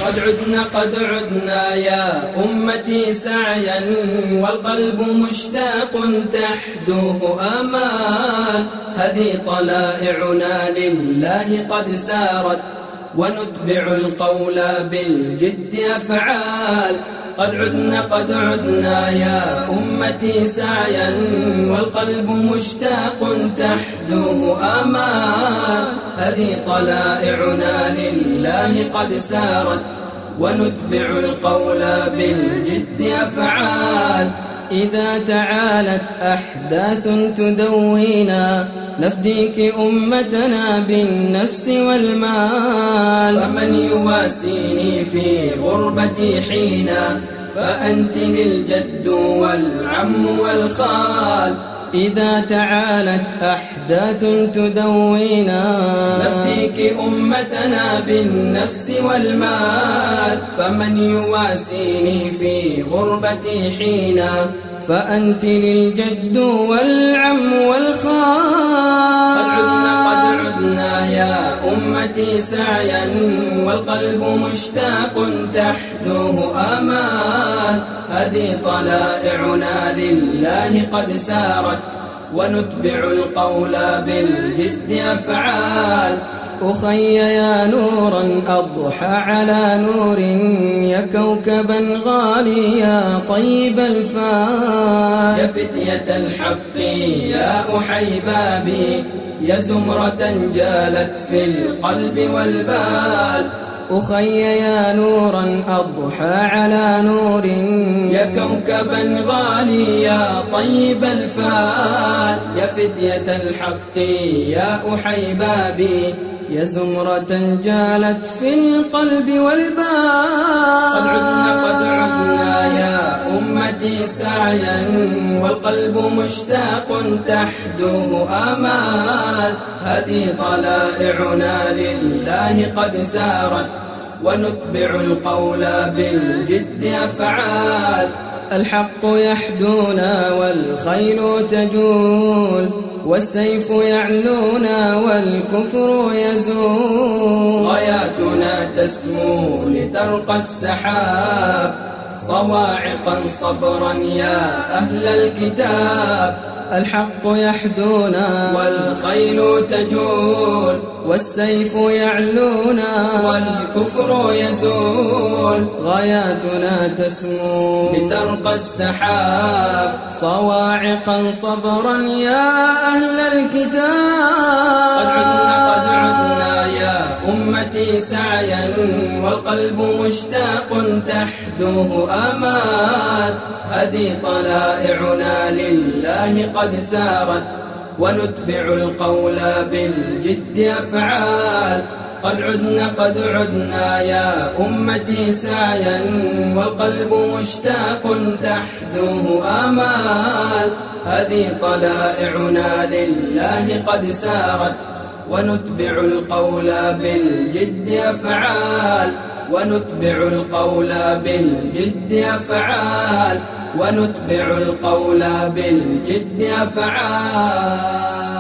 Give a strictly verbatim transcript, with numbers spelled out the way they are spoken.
قد عدنا قد عدنا يا أمتي سعيا والقلب مشتاق تحدوه آمال. هذه طلائعنا لله قد سارت ونتبع القول بالجد أفعال. قد عدنا قد عدنا يا أمتي سعيا والقلب مشتاق تحدوه آمال. هذه طلائعنا لله قد سارت ونتبع القول بالجد أفعال. إذا تعالت أحداث تدوينا نفديك أمتنا بالنفس والمال. فمن يواسيني في غربتي حينا فأنت للجد والعم والخال. إذا تعالت أحداث تدوينا نفديك أمتنا بالنفس والمال. فمن يواسيني في غربتي حينا فأنت للجد والعم والخال. قد عدنا قد عدنا يا أمتي سعيا والقلب مشتاق تحدوه آمال. هذه طلائعنا لله قد سارت ونتبع القول بالجد أفعال. أخي يا نورا أضحى على نور يا كوكبا غاليا طيب الفال. يا فتية الحق يا أحيبابي يا زمرة جالت في القلب والبال. أخي يا نورا أضحى على نور يا كوكبا غاليا طيب الفال. يا فتية الحق يا أحيبابي يا زمرة جالت في القلب والبال. قد عدنا قد عدنا يا أمتي سعيا والقلب مشتاق تحدوه آمال. هذه طلائعنا لله قد سارت ونتبع القول بالجد أفعال. الحق يحدونا والخيل تجول والسيف يعلونا والكفر يزول. غاياتنا تسمو لترقى السحاب صواعقا صبرا يا أهل الكتاب. الحق يحدونا والخيل تجول والسيف يعلونا والكفر يزول. غاياتنا تسمو لترقى السحاب صواعقا صبرا يا أهل الكتاب. قد عدنا قد عدنا يا أمتي سعيا والقلب مشتاق تحدوه آمال. هذه طلائعنا لله قد سارت ونتبع القول بالجد أفعال. قد عدنا قد عدنا يا أمتي سعيا والقلب مشتاق تحدوه آمال. هذه طلائعنا لله قد سارت ونتبع القول بالجد أفعال. ونتبع القول بالجد أفعال. ونتبع القول بالجد أفعال.